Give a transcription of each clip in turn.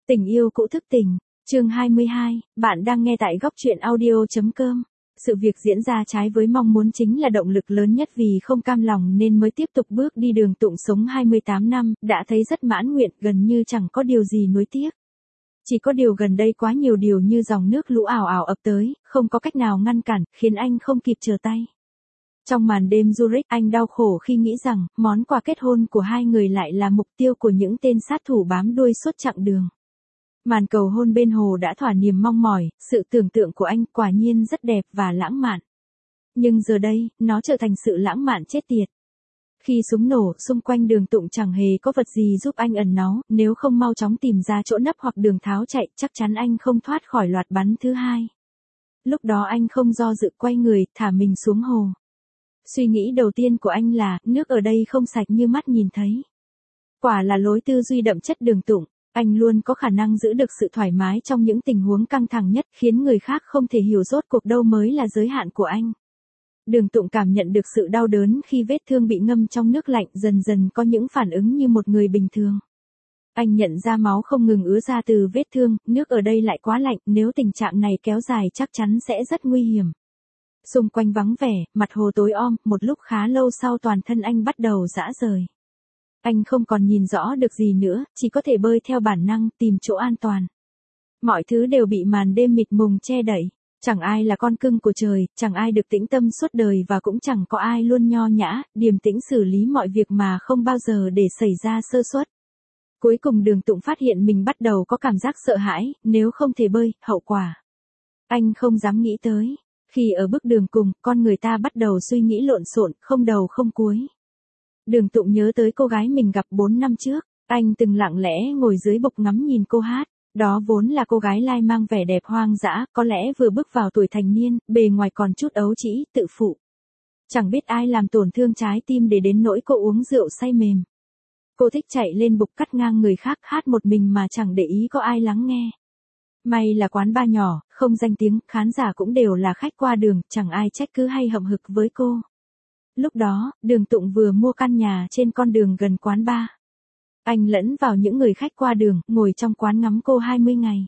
Tình yêu cũ thức tỉnh, chương 22, bạn đang nghe tại góc truyện audio.com. Sự việc diễn ra trái với mong muốn chính là động lực lớn nhất vì không cam lòng nên mới tiếp tục bước đi đường tụng sống 28 năm, đã thấy rất mãn nguyện, gần như chẳng có điều gì nuối tiếc. Chỉ có điều gần đây quá nhiều điều như dòng nước lũ ảo ảo ập tới, không có cách nào ngăn cản, khiến anh không kịp trở tay. Trong màn đêm Zurich, anh đau khổ khi nghĩ rằng, món quà kết hôn của hai người lại là mục tiêu của những tên sát thủ bám đuôi suốt chặng đường. Màn cầu hôn bên hồ đã thỏa niềm mong mỏi, sự tưởng tượng của anh quả nhiên rất đẹp và lãng mạn. Nhưng giờ đây, nó trở thành sự lãng mạn chết tiệt. Khi súng nổ, xung quanh đường tụng chẳng hề có vật gì giúp anh ẩn náu, nếu không mau chóng tìm ra chỗ nấp hoặc đường tháo chạy, chắc chắn anh không thoát khỏi loạt bắn thứ hai. Lúc đó anh không do dự quay người, thả mình xuống hồ. Suy nghĩ đầu tiên của anh là, nước ở đây không sạch như mắt nhìn thấy. Quả là lối tư duy đậm chất đường tụng. Anh luôn có khả năng giữ được sự thoải mái trong những tình huống căng thẳng nhất, khiến người khác không thể hiểu rốt cuộc đâu mới là giới hạn của anh. Đường tụng cảm nhận được sự đau đớn khi vết thương bị ngâm trong nước lạnh, dần dần có những phản ứng như một người bình thường. Anh nhận ra máu không ngừng ứa ra từ vết thương, nước ở đây lại quá lạnh, nếu tình trạng này kéo dài chắc chắn sẽ rất nguy hiểm. Xung quanh vắng vẻ, mặt hồ tối om, một lúc khá lâu sau toàn thân anh bắt đầu rã rời. Anh không còn nhìn rõ được gì nữa, chỉ có thể bơi theo bản năng, tìm chỗ an toàn. Mọi thứ đều bị màn đêm mịt mùng che đậy. Chẳng ai là con cưng của trời, chẳng ai được tĩnh tâm suốt đời và cũng chẳng có ai luôn nho nhã, điềm tĩnh xử lý mọi việc mà không bao giờ để xảy ra sơ suất. Cuối cùng đường tụng phát hiện mình bắt đầu có cảm giác sợ hãi, nếu không thể bơi, hậu quả. Anh không dám nghĩ tới. Khi ở bước đường cùng, con người ta bắt đầu suy nghĩ lộn xộn, không đầu không cuối. Đường tụng nhớ tới cô gái mình gặp 4 năm trước, anh từng lặng lẽ ngồi dưới bục ngắm nhìn cô hát. Đó vốn là cô gái lai mang vẻ đẹp hoang dã, có lẽ vừa bước vào tuổi thành niên, bề ngoài còn chút ấu trĩ, tự phụ. Chẳng biết ai làm tổn thương trái tim để đến nỗi cô uống rượu say mềm. Cô thích chạy lên bục cắt ngang người khác hát một mình mà chẳng để ý có ai lắng nghe. May là quán bar nhỏ, không danh tiếng, khán giả cũng đều là khách qua đường, chẳng ai trách cứ hay hậm hực với cô. Lúc đó, đường tụng vừa mua căn nhà trên con đường gần quán bar. Anh lẫn vào những người khách qua đường, ngồi trong quán ngắm cô 20 ngày.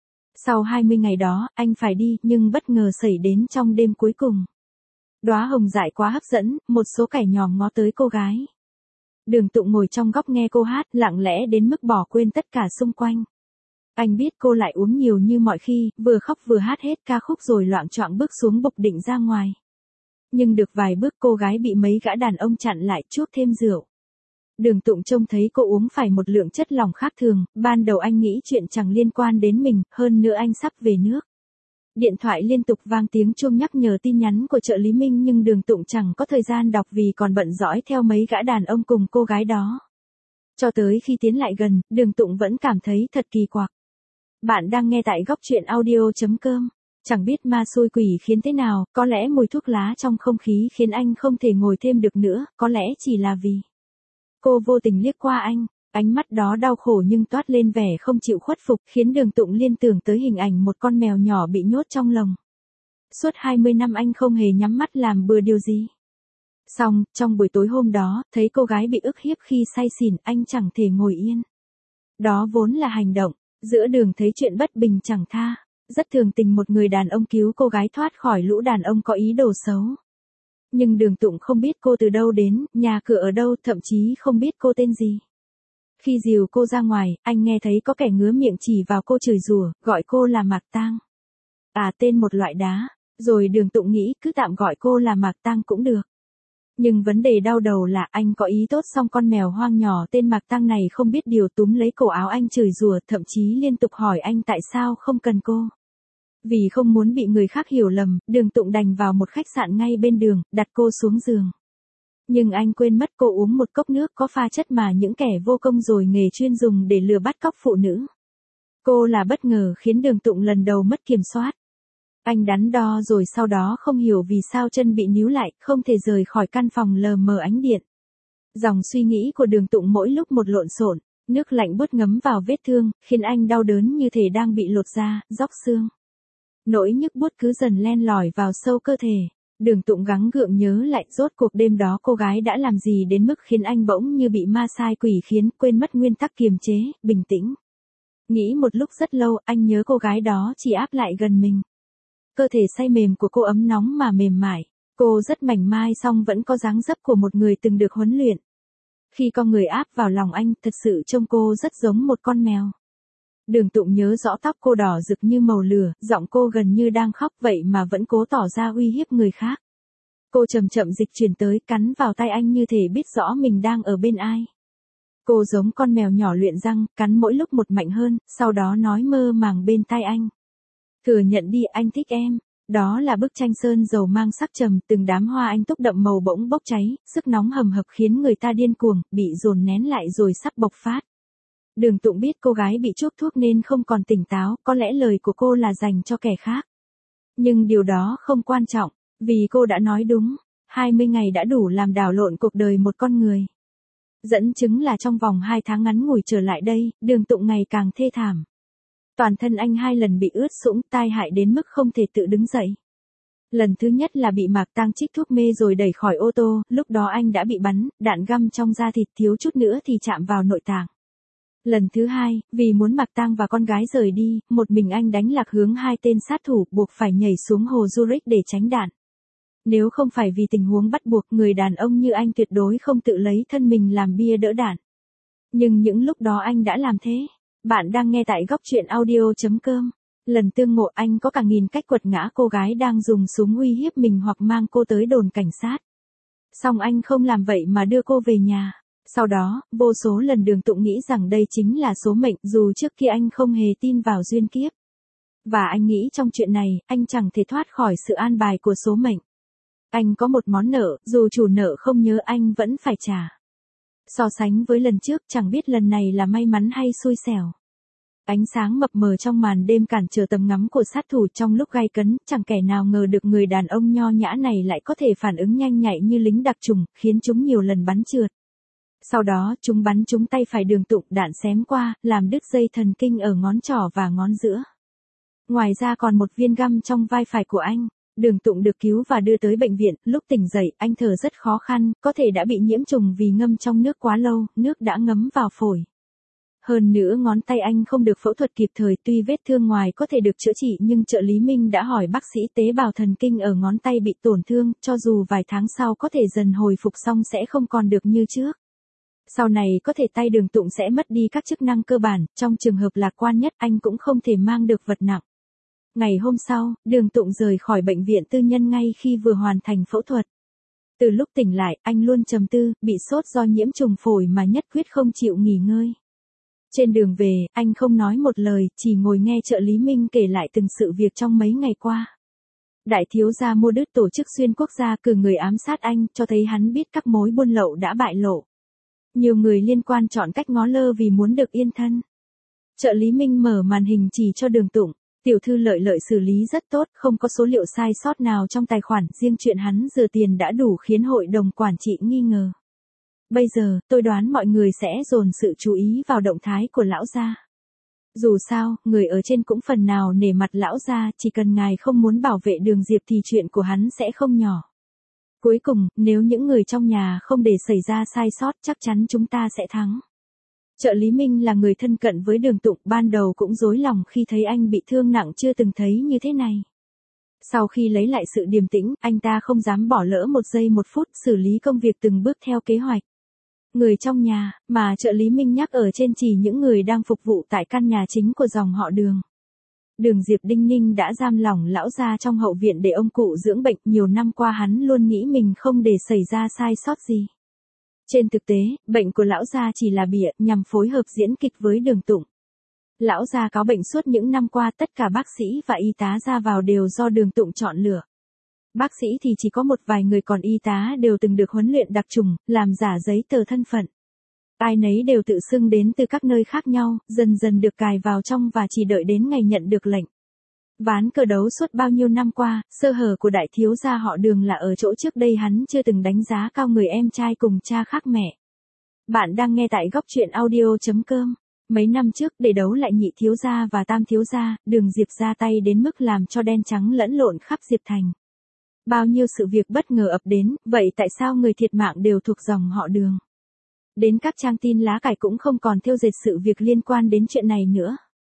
Sau 20 ngày đó, anh phải đi, nhưng bất ngờ xảy đến trong đêm cuối cùng. Đóa hồng dại quá hấp dẫn, một số kẻ nhòm ngó tới cô gái. Đường tụng ngồi trong góc nghe cô hát, lặng lẽ đến mức bỏ quên tất cả xung quanh. Anh biết cô lại uống nhiều như mọi khi, vừa khóc vừa hát hết ca khúc rồi loạng choạng bước xuống bục định ra ngoài. Nhưng được vài bước cô gái bị mấy gã đàn ông chặn lại chuốc thêm rượu. Đường tụng trông thấy cô uống phải một lượng chất lỏng khác thường, ban đầu anh nghĩ chuyện chẳng liên quan đến mình, hơn nữa anh sắp về nước. Điện thoại liên tục vang tiếng chuông nhắc nhở tin nhắn của trợ lý Minh nhưng đường tụng chẳng có thời gian đọc vì còn bận dõi theo mấy gã đàn ông cùng cô gái đó. Cho tới khi tiến lại gần, đường tụng vẫn cảm thấy thật kỳ quặc. Bạn đang nghe tại góc truyện audio.com. Chẳng biết ma xui quỷ khiến thế nào, có lẽ mùi thuốc lá trong không khí khiến anh không thể ngồi thêm được nữa, có lẽ chỉ là vì cô vô tình liếc qua anh, ánh mắt đó đau khổ nhưng toát lên vẻ không chịu khuất phục, khiến đường tụng liên tưởng tới hình ảnh một con mèo nhỏ bị nhốt trong lồng. Suốt 20 năm anh không hề nhắm mắt làm bừa điều gì. Xong, trong buổi tối hôm đó, thấy cô gái bị ức hiếp khi say xỉn, anh chẳng thể ngồi yên. Đó vốn là hành động, giữa đường thấy chuyện bất bình chẳng tha. Rất thường tình một người đàn ông cứu cô gái thoát khỏi lũ đàn ông có ý đồ xấu. Nhưng đường tụng không biết cô từ đâu đến, nhà cửa ở đâu, thậm chí không biết cô tên gì. Khi dìu cô ra ngoài, anh nghe thấy có kẻ ngứa miệng chỉ vào cô chửi rủa, gọi cô là Mạc Tang. À, tên một loại đá, rồi đường tụng nghĩ cứ tạm gọi cô là Mạc Tang cũng được. Nhưng vấn đề đau đầu là anh có ý tốt song con mèo hoang nhỏ tên Mạc Tang này không biết điều túm lấy cổ áo anh chửi rủa, thậm chí liên tục hỏi anh tại sao không cần cô. Vì không muốn bị người khác hiểu lầm, đường tụng đành vào một khách sạn ngay bên đường, đặt cô xuống giường. Nhưng anh quên mất cô uống một cốc nước có pha chất mà những kẻ vô công rồi nghề chuyên dùng để lừa bắt cóc phụ nữ. Cô là bất ngờ khiến đường tụng lần đầu mất kiểm soát. Anh đắn đo rồi sau đó không hiểu vì sao chân bị níu lại, không thể rời khỏi căn phòng lờ mờ ánh điện. Dòng suy nghĩ của đường tụng mỗi lúc một lộn xộn, nước lạnh buốt ngấm vào vết thương, khiến anh đau đớn như thể đang bị lột da, róc xương. Nỗi nhức buốt cứ dần len lỏi vào sâu cơ thể. Đường tụng gắng gượng nhớ lại rốt cuộc đêm đó cô gái đã làm gì đến mức khiến anh bỗng như bị ma sai quỷ khiến quên mất nguyên tắc kiềm chế, bình tĩnh. Nghĩ một lúc rất lâu, anh nhớ cô gái đó chỉ áp lại gần mình. Cơ thể say mềm của cô ấm nóng mà mềm mại. Cô rất mảnh mai song vẫn có dáng dấp của một người từng được huấn luyện. Khi con người áp vào lòng anh, thật sự trông cô rất giống một con mèo. Đường Tụng nhớ rõ tóc cô đỏ rực như màu lửa, giọng cô gần như đang khóc vậy mà vẫn cố tỏ ra uy hiếp người khác. Cô chậm chậm dịch chuyển tới, cắn vào tay anh như thể biết rõ mình đang ở bên ai. Cô giống con mèo nhỏ luyện răng, cắn mỗi lúc một mạnh hơn, sau đó nói mơ màng bên tai anh. Thừa nhận đi, anh thích em. Đó là bức tranh sơn dầu mang sắc trầm, từng đám hoa anh túc đậm màu bỗng bốc cháy, sức nóng hầm hập khiến người ta điên cuồng, bị dồn nén lại rồi sắp bộc phát. Đường Tụng biết cô gái bị chuốc thuốc nên không còn tỉnh táo, có lẽ lời của cô là dành cho kẻ khác. Nhưng điều đó không quan trọng, vì cô đã nói đúng, 20 ngày đã đủ làm đảo lộn cuộc đời một con người. Dẫn chứng là trong vòng 2 tháng ngắn ngủi trở lại đây, Đường Tụng ngày càng thê thảm. Toàn thân anh 2 lần bị ướt sũng, tai hại đến mức không thể tự đứng dậy. Lần thứ nhất là bị Mạc Tang trích thuốc mê rồi đẩy khỏi ô tô, lúc đó anh đã bị bắn, đạn găm trong da thịt thiếu chút nữa thì chạm vào nội tạng. Lần thứ hai, vì muốn Mạc Tang và con gái rời đi, một mình anh đánh lạc hướng 2 tên sát thủ, buộc phải nhảy xuống hồ Zurich để tránh đạn. Nếu không phải vì tình huống bắt buộc, người đàn ông như anh tuyệt đối không tự lấy thân mình làm bia đỡ đạn. Nhưng những lúc đó anh đã làm thế. Bạn đang nghe tại góc truyện audio.com. Lần tương ngộ anh có cả nghìn cách quật ngã cô gái đang dùng súng uy hiếp mình hoặc mang cô tới đồn cảnh sát. Song anh không làm vậy mà đưa cô về nhà. Sau đó, vô số lần Đường Tụng nghĩ rằng đây chính là số mệnh, dù trước kia anh không hề tin vào duyên kiếp. Và anh nghĩ trong chuyện này, anh chẳng thể thoát khỏi sự an bài của số mệnh. Anh có một món nợ, dù chủ nợ không nhớ anh vẫn phải trả. So sánh với lần trước, chẳng biết lần này là may mắn hay xui xẻo. Ánh sáng mập mờ trong màn đêm cản trở tầm ngắm của sát thủ trong lúc gay cấn, chẳng kẻ nào ngờ được người đàn ông nho nhã này lại có thể phản ứng nhanh nhạy như lính đặc chủng, khiến chúng nhiều lần bắn trượt. Sau đó, chúng bắn trúng tay phải Đường Tụng, đạn xém qua, làm đứt dây thần kinh ở ngón trỏ và ngón giữa. Ngoài ra còn một viên găm trong vai phải của anh. Đường Tụng được cứu và đưa tới bệnh viện, lúc tỉnh dậy, anh thở rất khó khăn, có thể đã bị nhiễm trùng vì ngâm trong nước quá lâu, nước đã ngấm vào phổi. Hơn nữa ngón tay anh không được phẫu thuật kịp thời, tuy vết thương ngoài có thể được chữa trị nhưng trợ lý Minh đã hỏi bác sĩ tế bào thần kinh ở ngón tay bị tổn thương, cho dù vài tháng sau có thể dần hồi phục xong sẽ không còn được như trước. Sau này có thể tay Đường Tụng sẽ mất đi các chức năng cơ bản, trong trường hợp lạc quan nhất anh cũng không thể mang được vật nặng. Ngày hôm sau, Đường Tụng rời khỏi bệnh viện tư nhân ngay khi vừa hoàn thành phẫu thuật. Từ lúc tỉnh lại, anh luôn trầm tư, bị sốt do nhiễm trùng phổi mà nhất quyết không chịu nghỉ ngơi. Trên đường về, anh không nói một lời, chỉ ngồi nghe trợ lý Minh kể lại từng sự việc trong mấy ngày qua. Đại thiếu gia mua đứt tổ chức xuyên quốc gia cử người ám sát anh, cho thấy hắn biết các mối buôn lậu đã bại lộ. Nhiều người liên quan chọn cách ngó lơ vì muốn được yên thân. Trợ lý Minh mở màn hình chỉ cho Đường Tụng. Tiểu thư Lợi Lợi xử lý rất tốt, không có số liệu sai sót nào trong tài khoản, riêng chuyện hắn rửa tiền đã đủ khiến hội đồng quản trị nghi ngờ. Bây giờ, tôi đoán mọi người sẽ dồn sự chú ý vào động thái của lão gia. Dù sao, người ở trên cũng phần nào nể mặt lão gia, chỉ cần ngài không muốn bảo vệ Đường Diệp thì chuyện của hắn sẽ không nhỏ. Cuối cùng, nếu những người trong nhà không để xảy ra sai sót, chắc chắn chúng ta sẽ thắng. Trợ lý Minh là người thân cận với Đường Tụng, ban đầu cũng rối lòng khi thấy anh bị thương nặng chưa từng thấy như thế này. Sau khi lấy lại sự điềm tĩnh, anh ta không dám bỏ lỡ một giây một phút, xử lý công việc từng bước theo kế hoạch. Người trong nhà, mà trợ lý Minh nhắc ở trên chỉ những người đang phục vụ tại căn nhà chính của dòng họ Đường. Đường Diệp Đinh Ninh đã giam lỏng lão gia trong hậu viện để ông cụ dưỡng bệnh, nhiều năm qua hắn luôn nghĩ mình không để xảy ra sai sót gì. Trên thực tế, bệnh của lão gia chỉ là bịa, nhằm phối hợp diễn kịch với Đường Tụng. Lão gia cáo bệnh suốt những năm qua, tất cả bác sĩ và y tá ra vào đều do Đường Tụng chọn lựa. Bác sĩ thì chỉ có một vài người, còn y tá đều từng được huấn luyện đặc trùng, làm giả giấy tờ thân phận. Ai nấy đều tự xưng đến từ các nơi khác nhau, dần dần được cài vào trong và chỉ đợi đến ngày nhận được lệnh. Ván cờ đấu suốt bao nhiêu năm qua, sơ hở của đại thiếu gia họ Đường là ở chỗ trước đây hắn chưa từng đánh giá cao người em trai cùng cha khác mẹ. Bạn đang nghe tại góc truyện audio.com. Mấy năm trước, để đấu lại nhị thiếu gia và tam thiếu gia, Đường Diệp ra tay đến mức làm cho đen trắng lẫn lộn khắp Diệp Thành. Bao nhiêu sự việc bất ngờ ập đến, vậy tại sao người thiệt mạng đều thuộc dòng họ Đường? Đến các trang tin lá cải cũng không còn thêu dệt sự việc liên quan đến chuyện này nữa.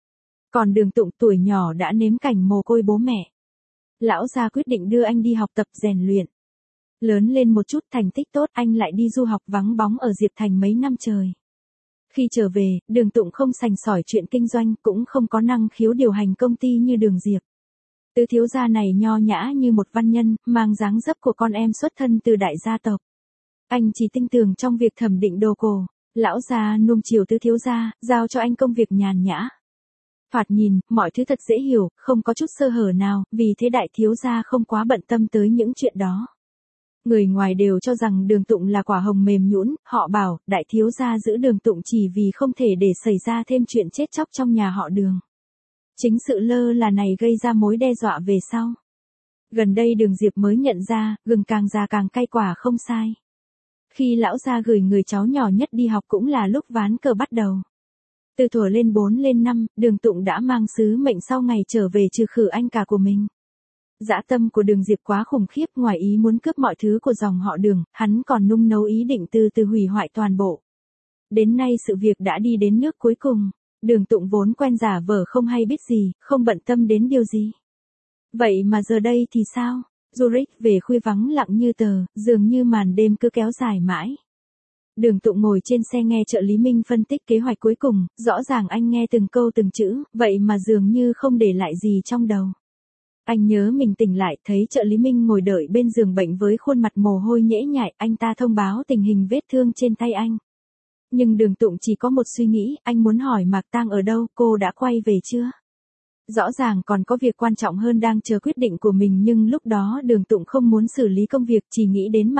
Còn Đường Tụng tuổi nhỏ đã nếm cảnh mồ côi bố mẹ. Lão gia quyết định đưa anh đi học tập rèn luyện. Lớn lên một chút thành tích tốt anh lại đi du học vắng bóng ở Diệp Thành mấy năm trời. Khi trở về, Đường Tụng không sành sỏi chuyện kinh doanh cũng không có năng khiếu điều hành công ty như Đường Diệp. Tứ thiếu gia này nho nhã như một văn nhân, mang dáng dấp của con em xuất thân từ đại gia tộc. Anh chỉ tinh tường trong việc thẩm định đồ cổ. Lão gia nuông chiều tứ thiếu gia, giao cho anh công việc nhàn nhã. Thoạt nhìn, mọi thứ thật dễ hiểu, không có chút sơ hở nào, vì thế đại thiếu gia không quá bận tâm tới những chuyện đó. Người ngoài đều cho rằng Đường Tụng là quả hồng mềm nhũn, họ bảo, đại thiếu gia giữ Đường Tụng chỉ vì không thể để xảy ra thêm chuyện chết chóc trong nhà họ Đường. Chính sự lơ là này gây ra mối đe dọa về sau. Gần đây Đường Diệp mới nhận ra, gừng càng già càng cay quả không sai. Khi lão gia gửi người cháu nhỏ nhất đi học cũng là lúc ván cờ bắt đầu. Từ thuở lên 4 lên 5, Đường Tụng đã mang sứ mệnh sau ngày trở về trừ khử anh cả của mình. Dã tâm của Đường Diệp quá khủng khiếp, ngoài ý muốn cướp mọi thứ của dòng họ Đường, hắn còn nung nấu ý định từ hủy hoại toàn bộ. Đến nay sự việc đã đi đến nước cuối cùng. Đường Tụng vốn quen giả vờ không hay biết gì, không bận tâm đến điều gì. Vậy mà giờ đây thì sao? Zurich về khuya vắng lặng như tờ, dường như màn đêm cứ kéo dài mãi. Đường Tụng ngồi trên xe nghe trợ lý Minh phân tích kế hoạch cuối cùng, rõ ràng anh nghe từng câu từng chữ, vậy mà dường như không để lại gì trong đầu. Anh nhớ mình tỉnh lại, thấy trợ lý Minh ngồi đợi bên giường bệnh với khuôn mặt mồ hôi nhễ nhại, anh ta thông báo tình hình vết thương trên tay anh. Nhưng Đường Tụng chỉ có một suy nghĩ, anh muốn hỏi Mạc Tang ở đâu, cô đã quay về chưa? Rõ ràng còn có việc quan trọng hơn đang chờ quyết định của mình, nhưng lúc đó Đường Tụng không muốn xử lý công việc, chỉ nghĩ đến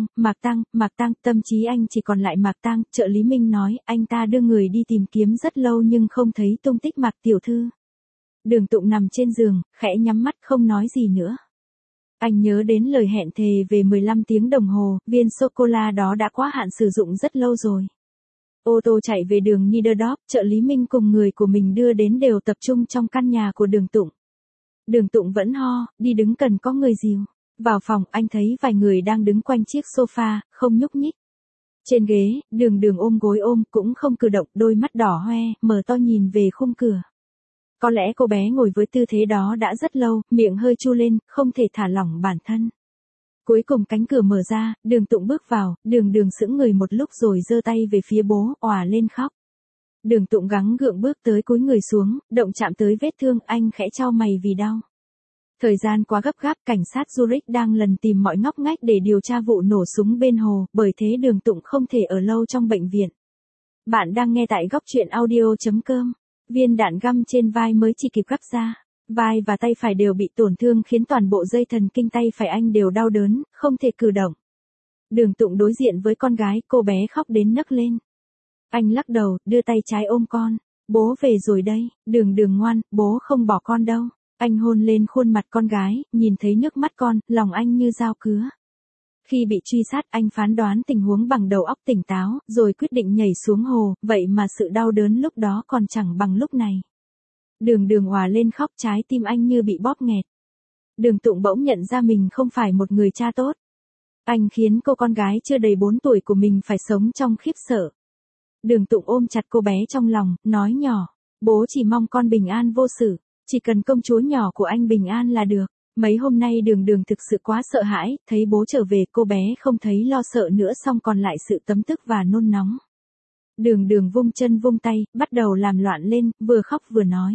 Mạc Tang, tâm trí anh chỉ còn lại Mạc Tang. Trợ lý Minh nói, anh ta đưa người đi tìm kiếm rất lâu nhưng không thấy tung tích Mạc tiểu thư. Đường Tụng nằm trên giường, khẽ nhắm mắt không nói gì nữa. Anh nhớ đến lời hẹn thề về 15 tiếng đồng hồ, viên sô-cô-la đó đã quá hạn sử dụng rất lâu rồi. Ô tô chạy về đường Niederdorf, trợ lý Minh cùng người của mình đưa đến đều tập trung trong căn nhà của Đường Tụng. Đường Tụng vẫn ho, đi đứng cần có người dìu. Vào phòng, anh thấy vài người đang đứng quanh chiếc sofa, không nhúc nhích. Trên ghế, Đường ôm gối ôm, cũng không cử động, đôi mắt đỏ hoe, mở to nhìn về khung cửa. Có lẽ cô bé ngồi với tư thế đó đã rất lâu, miệng hơi chu lên, không thể thả lỏng bản thân. Cuối cùng cánh cửa mở ra, Đường Tụng bước vào, Đường sững người một lúc rồi giơ tay về phía bố, òa lên khóc. Đường Tụng gắng gượng bước tới cúi người xuống, động chạm tới vết thương, anh khẽ chau mày vì đau. Thời gian quá gấp gáp, cảnh sát Zurich đang lần tìm mọi ngóc ngách để điều tra vụ nổ súng bên hồ, bởi thế Đường Tụng không thể ở lâu trong bệnh viện. Bạn đang nghe tại góc truyện audio.com. Viên đạn găm trên vai mới chỉ kịp gắp ra. Vai và tay phải đều bị tổn thương khiến toàn bộ dây thần kinh tay phải anh đều đau đớn, không thể cử động. Đường Tụng đối diện với con gái, cô bé khóc đến nấc lên. Anh lắc đầu, đưa tay trái ôm con. Bố về rồi đây, Đường ngoan, bố không bỏ con đâu. Anh hôn lên khuôn mặt con gái, nhìn thấy nước mắt con, lòng anh như dao cứa. Khi bị truy sát, anh phán đoán tình huống bằng đầu óc tỉnh táo, rồi quyết định nhảy xuống hồ, vậy mà sự đau đớn lúc đó còn chẳng bằng lúc này. Đường òa lên khóc, trái tim anh như bị bóp nghẹt. Đường Tụng bỗng nhận ra mình không phải một người cha tốt. Anh khiến cô con gái chưa đầy 4 tuổi của mình phải sống trong khiếp sợ. Đường Tụng ôm chặt cô bé trong lòng, nói nhỏ, bố chỉ mong con bình an vô sự, chỉ cần công chúa nhỏ của anh bình an là được. Mấy hôm nay Đường thực sự quá sợ hãi, thấy bố trở về cô bé không thấy lo sợ nữa, xong còn lại sự tấm tức và nôn nóng. Đường vung chân vung tay, bắt đầu làm loạn lên, vừa khóc vừa nói.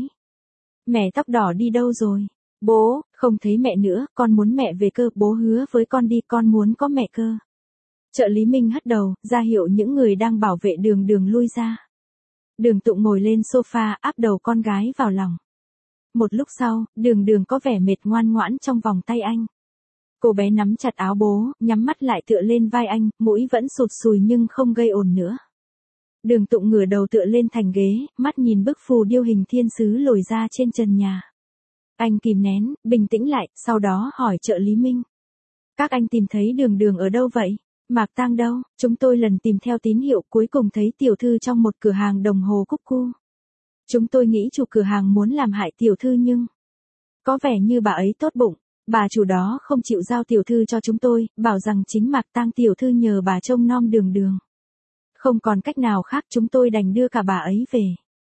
Mẹ tóc đỏ đi đâu rồi? Bố, không thấy mẹ nữa, con muốn mẹ về cơ, bố hứa với con đi, con muốn có mẹ cơ. Trợ lý Minh hất đầu, ra hiệu những người đang bảo vệ Đường lui ra. Đường Tụng ngồi lên sofa, áp đầu con gái vào lòng. Một lúc sau, Đường có vẻ mệt ngoan ngoãn trong vòng tay anh. Cô bé nắm chặt áo bố, nhắm mắt lại tựa lên vai anh, mũi vẫn sụt sùi nhưng không gây ồn nữa. Đường Tụng ngửa đầu tựa lên thành ghế, mắt nhìn bức phù điêu hình thiên sứ lồi ra trên trần nhà. Anh kìm nén, bình tĩnh lại, sau đó hỏi trợ lý Minh. Các anh tìm thấy Đường ở đâu vậy? Mạc Tang đâu? Chúng tôi lần tìm theo tín hiệu, cuối cùng thấy tiểu thư trong một cửa hàng đồng hồ cúc cu. Chúng tôi nghĩ chủ cửa hàng muốn làm hại tiểu thư nhưng có vẻ như bà ấy tốt bụng. Bà chủ đó không chịu giao tiểu thư cho chúng tôi, bảo rằng chính Mạc Tang tiểu thư nhờ bà trông nom Đường. Không còn cách nào khác, chúng tôi đành đưa cả bà ấy về.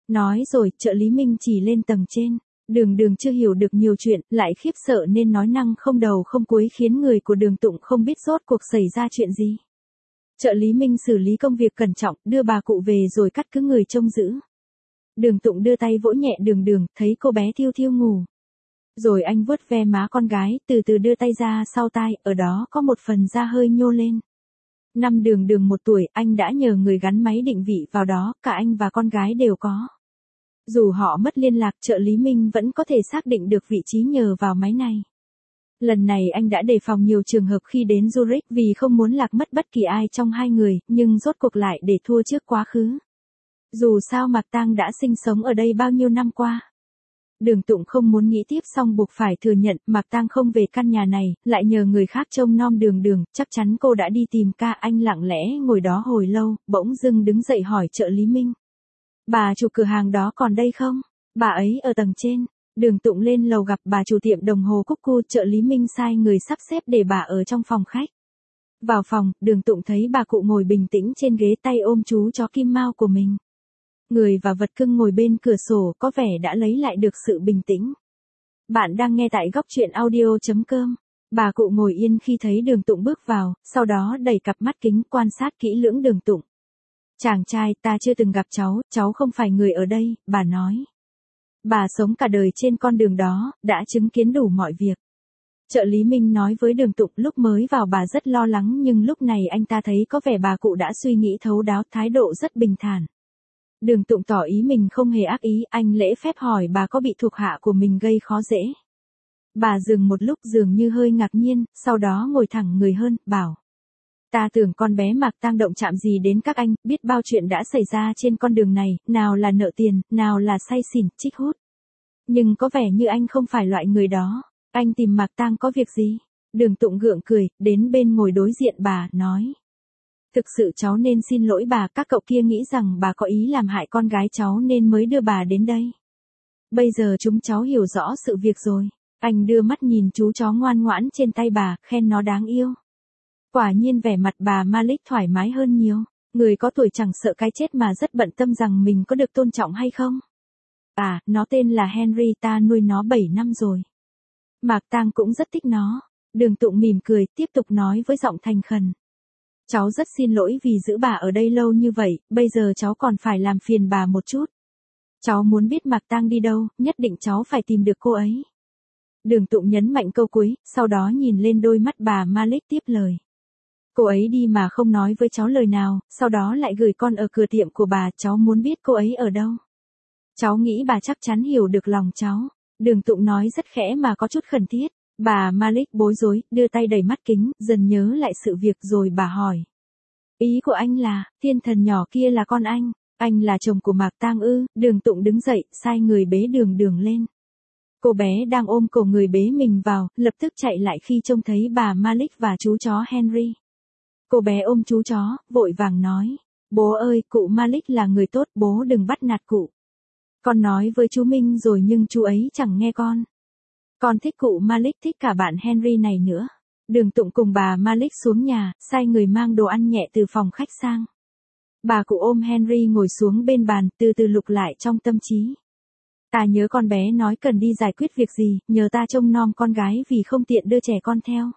Nói rồi, trợ lý Minh chỉ lên tầng trên. Đường Đường chưa hiểu được nhiều chuyện, lại khiếp sợ nên nói năng không đầu không cuối khiến người của Đường Tụng không biết rốt cuộc xảy ra chuyện gì. Trợ lý Minh xử lý công việc cẩn trọng, đưa bà cụ về rồi cắt cứ người trông giữ. Đường Tụng đưa tay vỗ nhẹ Đường Đường, thấy cô bé thiêu thiêu ngủ. Rồi anh vuốt ve má con gái, từ từ đưa tay ra sau tai, ở đó có một phần da hơi nhô lên. Năm Đường Đường 1 tuổi, anh đã nhờ người gắn máy định vị vào đó, cả anh và con gái đều có. Dù họ mất liên lạc, trợ lý Minh vẫn có thể xác định được vị trí nhờ vào máy này. Lần này anh đã đề phòng nhiều trường hợp khi đến Zurich vì không muốn lạc mất bất kỳ ai trong hai người, nhưng rốt cuộc lại để thua trước quá khứ. Dù sao Mạc Tang đã sinh sống ở đây bao nhiêu năm qua. Đường Tụng không muốn nghĩ tiếp xong buộc phải thừa nhận Mạc Tang không về căn nhà này, lại nhờ người khác trông nom Đường Đường, chắc chắn cô đã đi tìm ca. Anh lặng lẽ ngồi đó hồi lâu, bỗng dưng đứng dậy hỏi trợ lý Minh. Bà chủ cửa hàng đó còn đây không? Bà ấy ở tầng trên. Đường Tụng lên lầu gặp bà chủ tiệm đồng hồ Cuckoo, trợ lý Minh sai người sắp xếp để bà ở trong phòng khách. Vào phòng, Đường Tụng thấy bà cụ ngồi bình tĩnh trên ghế, tay ôm chú chó Kim Mao của mình. Người và vật cưng ngồi bên cửa sổ có vẻ đã lấy lại được sự bình tĩnh. Bạn đang nghe tại góc truyện audio.com. Bà cụ ngồi yên khi thấy Đường Tụng bước vào, sau đó đẩy cặp mắt kính quan sát kỹ lưỡng Đường Tụng. Chàng trai, ta chưa từng gặp cháu không phải người ở đây, bà nói. Bà sống cả đời trên con đường đó, đã chứng kiến đủ mọi việc. Trợ lý Minh nói với Đường Tụng, lúc mới vào bà rất lo lắng nhưng lúc này anh ta thấy có vẻ bà cụ đã suy nghĩ thấu đáo, thái độ rất bình thản. Đường Tụng tỏ ý mình không hề ác ý, anh lễ phép hỏi bà có bị thuộc hạ của mình gây khó dễ. Bà dừng một lúc dường như hơi ngạc nhiên, sau đó ngồi thẳng người hơn, bảo. Ta tưởng con bé Mạc Tang động chạm gì đến các anh, biết bao chuyện đã xảy ra trên con đường này, nào là nợ tiền, nào là say xỉn, trích hút. Nhưng có vẻ như anh không phải loại người đó. Anh tìm Mạc Tang có việc gì? Đường Tụng gượng cười, đến bên ngồi đối diện bà, nói. Thực sự cháu nên xin lỗi bà, các cậu kia nghĩ rằng bà có ý làm hại con gái cháu nên mới đưa bà đến đây. Bây giờ chúng cháu hiểu rõ sự việc rồi. Anh đưa mắt nhìn chú chó ngoan ngoãn trên tay bà, khen nó đáng yêu. Quả nhiên vẻ mặt bà Malik thoải mái hơn nhiều. Người có tuổi chẳng sợ cái chết mà rất bận tâm rằng mình có được tôn trọng hay không. À, nó tên là Henry, ta nuôi nó 7 năm rồi. Mạc Tang cũng rất thích nó. Đường Tụng mỉm cười, tiếp tục nói với giọng thành khẩn. Cháu rất xin lỗi vì giữ bà ở đây lâu như vậy, bây giờ cháu còn phải làm phiền bà một chút. Cháu muốn biết Mạc Tang đi đâu, nhất định cháu phải tìm được cô ấy. Đường Tụng nhấn mạnh câu cuối, sau đó nhìn lên đôi mắt bà Malik tiếp lời. Cô ấy đi mà không nói với cháu lời nào, sau đó lại gửi con ở cửa tiệm của bà, cháu muốn biết cô ấy ở đâu. Cháu nghĩ bà chắc chắn hiểu được lòng cháu. Đường Tụng nói rất khẽ mà có chút khẩn thiết. Bà Malik bối rối, đưa tay đẩy mắt kính, dần nhớ lại sự việc rồi bà hỏi. Ý của anh là, thiên thần nhỏ kia là con anh là chồng của Mạc Tang ư? Đường Tụng đứng dậy, sai người bế Đường Đường lên. Cô bé đang ôm cổ người bế mình vào, lập tức chạy lại khi trông thấy bà Malik và chú chó Henry. Cô bé ôm chú chó, vội vàng nói. Bố ơi, cụ Malik là người tốt, bố đừng bắt nạt cụ. Con nói với chú Minh rồi nhưng chú ấy chẳng nghe con. Con thích cụ Malik, thích cả bạn Henry này nữa. Đường Tụng cùng bà Malik xuống nhà, sai người mang đồ ăn nhẹ từ phòng khách sang. Bà cụ ôm Henry ngồi xuống bên bàn, từ từ lục lại trong tâm trí. Ta nhớ con bé nói cần đi giải quyết việc gì, nhờ ta trông nom con gái vì không tiện đưa trẻ con theo.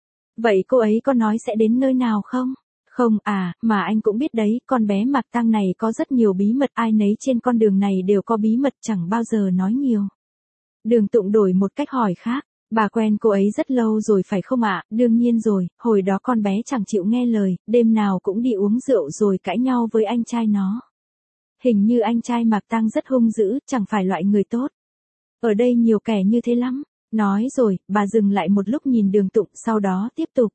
Vậy cô ấy có nói sẽ đến nơi nào không? Không à, mà anh cũng biết đấy, con bé Mạc Tang này có rất nhiều bí mật, ai nấy trên con đường này đều có bí mật, chẳng bao giờ nói nhiều. Đường Tụng đổi một cách hỏi khác, bà quen cô ấy rất lâu rồi phải không ạ? Đương nhiên rồi, hồi đó con bé chẳng chịu nghe lời, đêm nào cũng đi uống rượu rồi cãi nhau với anh trai nó. Hình như anh trai Mạc Tang rất hung dữ, chẳng phải loại người tốt. Ở đây nhiều kẻ như thế lắm. Nói rồi, bà dừng lại một lúc nhìn Đường Tụng, sau đó tiếp tục.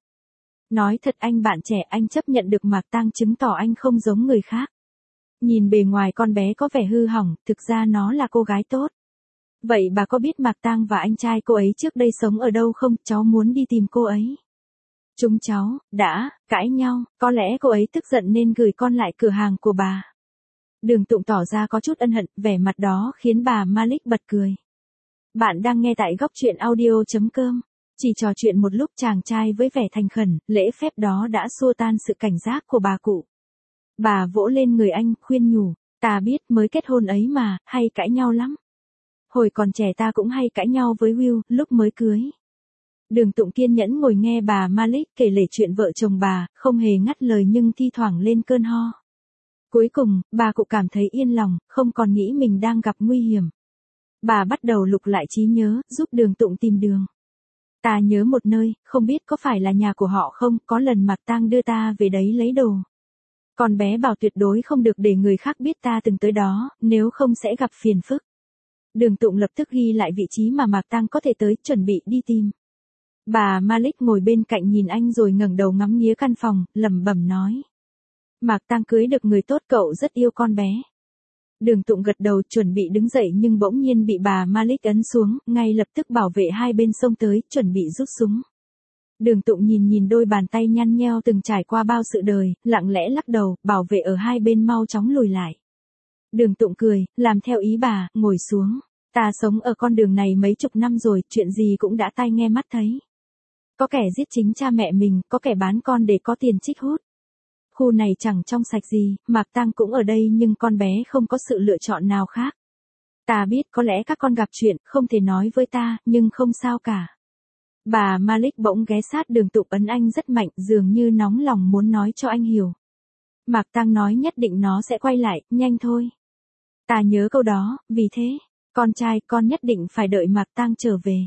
Nói thật anh bạn trẻ, anh chấp nhận được Mạc Tang chứng tỏ anh không giống người khác. Nhìn bề ngoài con bé có vẻ hư hỏng, thực ra nó là cô gái tốt. Vậy bà có biết Mạc Tang và anh trai cô ấy trước đây sống ở đâu không? Cháu muốn đi tìm cô ấy. Chúng cháu đã cãi nhau, có lẽ cô ấy tức giận nên gửi con lại cửa hàng của bà. Đường Tụng tỏ ra có chút ân hận, vẻ mặt đó khiến bà Malik bật cười. Bạn đang nghe tại góc truyện audio.com. Chỉ trò chuyện một lúc, chàng trai với vẻ thành khẩn, lễ phép đó đã xua tan sự cảnh giác của bà cụ. Bà vỗ lên người anh, khuyên nhủ. Ta biết mới kết hôn ấy mà, hay cãi nhau lắm. Hồi còn trẻ ta cũng hay cãi nhau với Will, lúc mới cưới. Đường Tụng kiên nhẫn ngồi nghe bà Malik kể lể chuyện vợ chồng bà, không hề ngắt lời nhưng thi thoảng lên cơn ho. Cuối cùng, bà cụ cảm thấy yên lòng, không còn nghĩ mình đang gặp nguy hiểm. Bà bắt đầu lục lại trí nhớ, giúp Đường Tụng tìm đường. Ta nhớ một nơi, không biết có phải là nhà của họ không, có lần Mạc Tang đưa ta về đấy lấy đồ. Con bé bảo tuyệt đối không được để người khác biết ta từng tới đó, nếu không sẽ gặp phiền phức. Đường Tụng lập tức ghi lại vị trí mà Mạc Tang có thể tới, chuẩn bị đi tìm. Bà Malik ngồi bên cạnh nhìn anh rồi ngẩng đầu ngắm nghía căn phòng, lẩm bẩm nói. Mạc Tang cưới được người tốt, cậu rất yêu con bé. Đường Tụng gật đầu chuẩn bị đứng dậy nhưng bỗng nhiên bị bà Malik ấn xuống, ngay lập tức bảo vệ hai bên xông tới, chuẩn bị rút súng. Đường Tụng nhìn đôi bàn tay nhăn nheo từng trải qua bao sự đời, lặng lẽ lắc đầu, bảo vệ ở hai bên mau chóng lùi lại. Đường Tụng cười, làm theo ý bà, ngồi xuống. Ta sống ở con đường này mấy chục năm rồi, chuyện gì cũng đã tai nghe mắt thấy. Có kẻ giết chính cha mẹ mình, có kẻ bán con để có tiền trích hút. Khu này chẳng trong sạch gì, Mạc Tang cũng ở đây nhưng con bé không có sự lựa chọn nào khác. Ta biết có lẽ các con gặp chuyện, không thể nói với ta, nhưng không sao cả. Bà Malik bỗng ghé sát Đường Tụng ấn anh rất mạnh, dường như nóng lòng muốn nói cho anh hiểu. Mạc Tang nói nhất định nó sẽ quay lại, nhanh thôi. Ta nhớ câu đó, vì thế, con trai con nhất định phải đợi Mạc Tang trở về.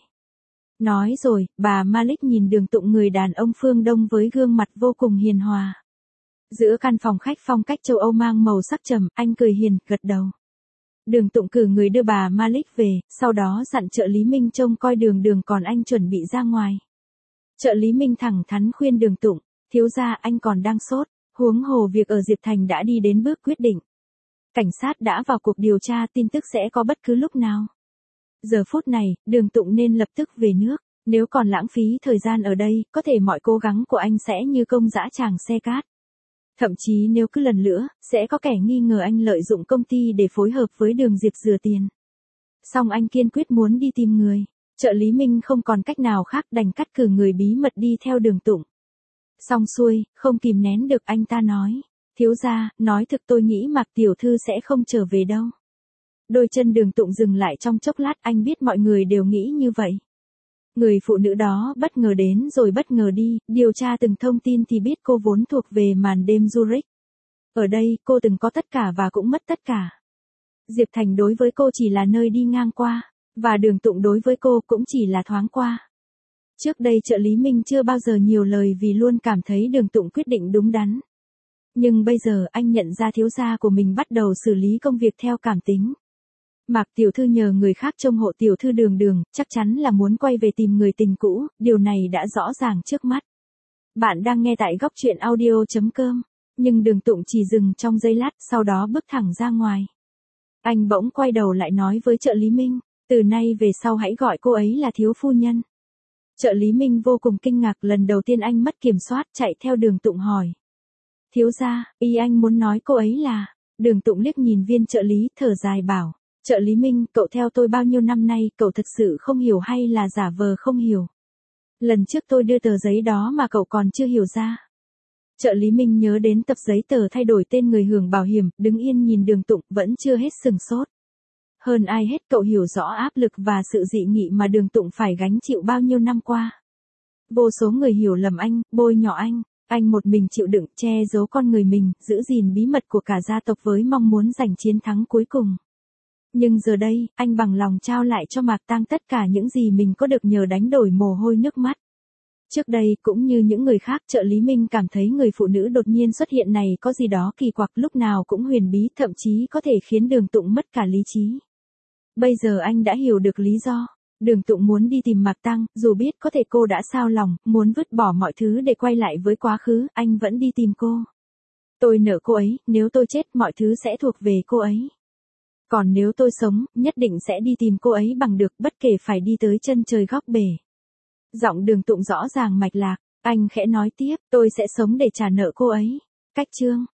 Nói rồi, bà Malik nhìn Đường Tụng người đàn ông phương Đông với gương mặt vô cùng hiền hòa. Giữa căn phòng khách phong cách châu Âu mang màu sắc trầm, anh cười hiền, gật đầu. Đường Tụng cử người đưa bà Malik về, sau đó dặn trợ lý Minh trông coi Đường còn anh chuẩn bị ra ngoài. Trợ lý Minh thẳng thắn khuyên Đường Tụng, thiếu gia anh còn đang sốt, huống hồ việc ở Diệp Thành đã đi đến bước quyết định. Cảnh sát đã vào cuộc điều tra, tin tức sẽ có bất cứ lúc nào. Giờ phút này, Đường Tụng nên lập tức về nước, nếu còn lãng phí thời gian ở đây, có thể mọi cố gắng của anh sẽ như công dã tràng xe cát. Thậm chí nếu cứ lần nữa, sẽ có kẻ nghi ngờ anh lợi dụng công ty để phối hợp với Đường Diệp rửa tiền. Song anh kiên quyết muốn đi tìm người. Trợ lý Minh không còn cách nào khác đành cắt cử người bí mật đi theo Đường Tụng. Xong xuôi, không kìm nén được anh ta nói. Thiếu gia, nói thực tôi nghĩ Mạc tiểu thư sẽ không trở về đâu. Đôi chân Đường Tụng dừng lại trong chốc lát, anh biết mọi người đều nghĩ như vậy. Người phụ nữ đó bất ngờ đến rồi bất ngờ đi, điều tra từng thông tin thì biết cô vốn thuộc về màn đêm Zurich. Ở đây, cô từng có tất cả và cũng mất tất cả. Diệp Thành đối với cô chỉ là nơi đi ngang qua, và Đường Tụng đối với cô cũng chỉ là thoáng qua. Trước đây trợ lý Minh chưa bao giờ nhiều lời vì luôn cảm thấy Đường Tụng quyết định đúng đắn. Nhưng bây giờ anh nhận ra thiếu gia của mình bắt đầu xử lý công việc theo cảm tính. Mạc tiểu thư nhờ người khác trông hộ tiểu thư Đường, chắc chắn là muốn quay về tìm người tình cũ, điều này đã rõ ràng trước mắt. Bạn đang nghe tại góc truyện audio.com, nhưng Đường Tụng chỉ dừng trong giây lát, sau đó bước thẳng ra ngoài. Anh bỗng quay đầu lại nói với trợ lý Minh, từ nay về sau hãy gọi cô ấy là thiếu phu nhân. Trợ lý Minh vô cùng kinh ngạc, lần đầu tiên anh mất kiểm soát chạy theo Đường Tụng hỏi. Thiếu gia, ý anh muốn nói cô ấy là, Đường Tụng liếc nhìn viên trợ lý, thở dài bảo. Trợ lý Minh, cậu theo tôi bao nhiêu năm nay, cậu thực sự không hiểu hay là giả vờ không hiểu? Lần trước tôi đưa tờ giấy đó mà cậu còn chưa hiểu ra. Trợ lý Minh nhớ đến tập giấy tờ thay đổi tên người hưởng bảo hiểm, đứng yên nhìn Đường Tụng, vẫn chưa hết sừng sốt. Hơn ai hết cậu hiểu rõ áp lực và sự dị nghị mà Đường Tụng phải gánh chịu bao nhiêu năm qua. Vô số người hiểu lầm anh, bôi nhọ anh một mình chịu đựng, che giấu con người mình, giữ gìn bí mật của cả gia tộc với mong muốn giành chiến thắng cuối cùng. Nhưng giờ đây, anh bằng lòng trao lại cho Mạc Tang tất cả những gì mình có được nhờ đánh đổi mồ hôi nước mắt. Trước đây, cũng như những người khác, trợ lý Minh cảm thấy người phụ nữ đột nhiên xuất hiện này có gì đó kỳ quặc, lúc nào cũng huyền bí, thậm chí có thể khiến Đường Tụng mất cả lý trí. Bây giờ anh đã hiểu được lý do. Đường Tụng muốn đi tìm Mạc Tang, dù biết có thể cô đã sao lòng, muốn vứt bỏ mọi thứ để quay lại với quá khứ, anh vẫn đi tìm cô. Tôi nợ cô ấy, nếu tôi chết mọi thứ sẽ thuộc về cô ấy. Còn nếu tôi sống, nhất định sẽ đi tìm cô ấy bằng được, bất kể phải đi tới chân trời góc bể. Giọng Đường Tụng rõ ràng mạch lạc, anh khẽ nói tiếp, tôi sẽ sống để trả nợ cô ấy. Cách chương